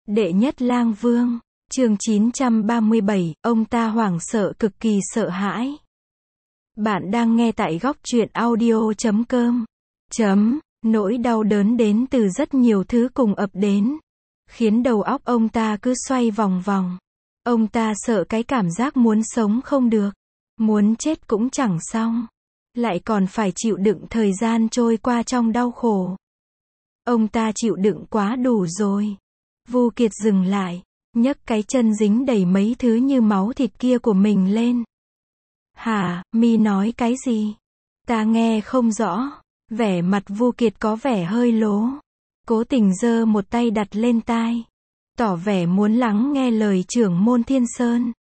Đệ nhất lang vương, chương 937, ông ta hoảng sợ cực kỳ sợ hãi. Bạn đang nghe tại góc truyện audio.com. Nỗi đau đớn đến từ rất nhiều thứ cùng ập đến, khiến đầu óc ông ta cứ xoay vòng vòng. Ông ta sợ cái cảm giác muốn sống không được, muốn chết cũng chẳng xong, lại còn phải chịu đựng thời gian trôi qua trong đau khổ. Ông ta chịu đựng quá đủ rồi. Vu Kiệt dừng lại, nhấc cái chân dính đầy mấy thứ như máu thịt kia của mình lên. Hả, mi nói cái gì? Ta nghe không rõ. Vẻ mặt Vu Kiệt có vẻ hơi lố. Cố tình giơ một tay đặt lên tai, tỏ vẻ muốn lắng nghe lời trưởng môn Thiên Sơn.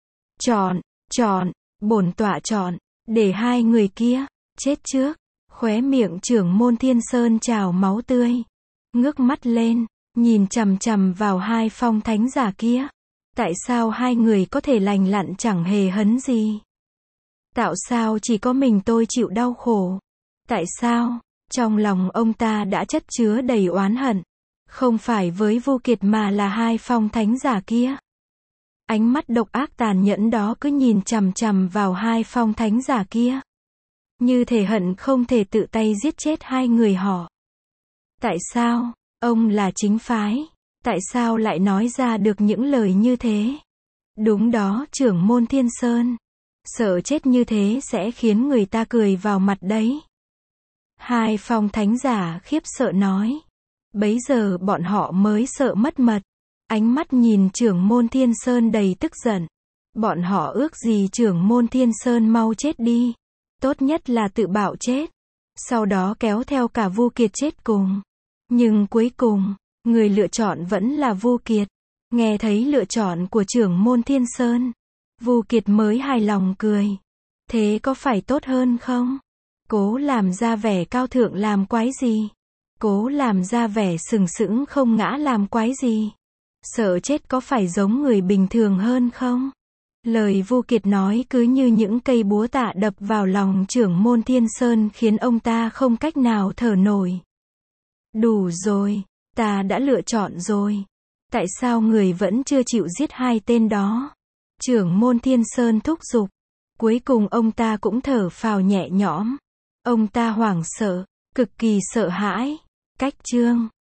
Chọn, bổn tọa chọn, để hai người kia chết trước. Khóe miệng trưởng môn Thiên Sơn trào máu tươi. Ngước mắt lên, nhìn chằm chằm vào hai phong thánh giả kia. Tại sao hai người có thể lành lặn chẳng hề hấn gì? Tại sao chỉ có mình tôi chịu đau khổ? Tại sao? Trong lòng ông ta đã chất chứa đầy oán hận. Không phải với Vu Kiệt mà là hai phong thánh giả kia. Ánh mắt độc ác tàn nhẫn đó cứ nhìn chằm chằm vào hai phong thánh giả kia, như thể hận không thể tự tay giết chết hai người họ. Tại sao? Ông là chính phái. Tại sao lại nói ra được những lời như thế? Đúng đó, trưởng môn Thiên Sơn. Sợ chết như thế sẽ khiến người ta cười vào mặt đấy. Hai phong thánh giả khiếp sợ nói. Bấy giờ bọn họ mới sợ mất mật. Ánh mắt nhìn trưởng môn Thiên Sơn đầy tức giận. Bọn họ ước gì trưởng môn Thiên Sơn mau chết đi. Tốt nhất là tự bạo chết. Sau đó kéo theo cả Vu Kiệt chết cùng. Nhưng cuối cùng, người lựa chọn vẫn là Vu Kiệt. Nghe thấy lựa chọn của trưởng môn Thiên Sơn, Vu Kiệt mới hài lòng cười. Thế có phải tốt hơn không? Cố làm ra vẻ cao thượng làm quái gì? Cố làm ra vẻ sừng sững không ngã làm quái gì? Sợ chết có phải giống người bình thường hơn không? Lời Vu Kiệt nói cứ như những cây búa tạ đập vào lòng trưởng môn Thiên Sơn khiến ông ta không cách nào thở nổi. Đủ rồi, ta đã lựa chọn rồi. Tại sao người vẫn chưa chịu giết hai tên đó? Trưởng môn Thiên Sơn thúc giục. Cuối cùng ông ta cũng thở phào nhẹ nhõm. Ông ta hoảng sợ, cực kỳ sợ hãi. Cách chương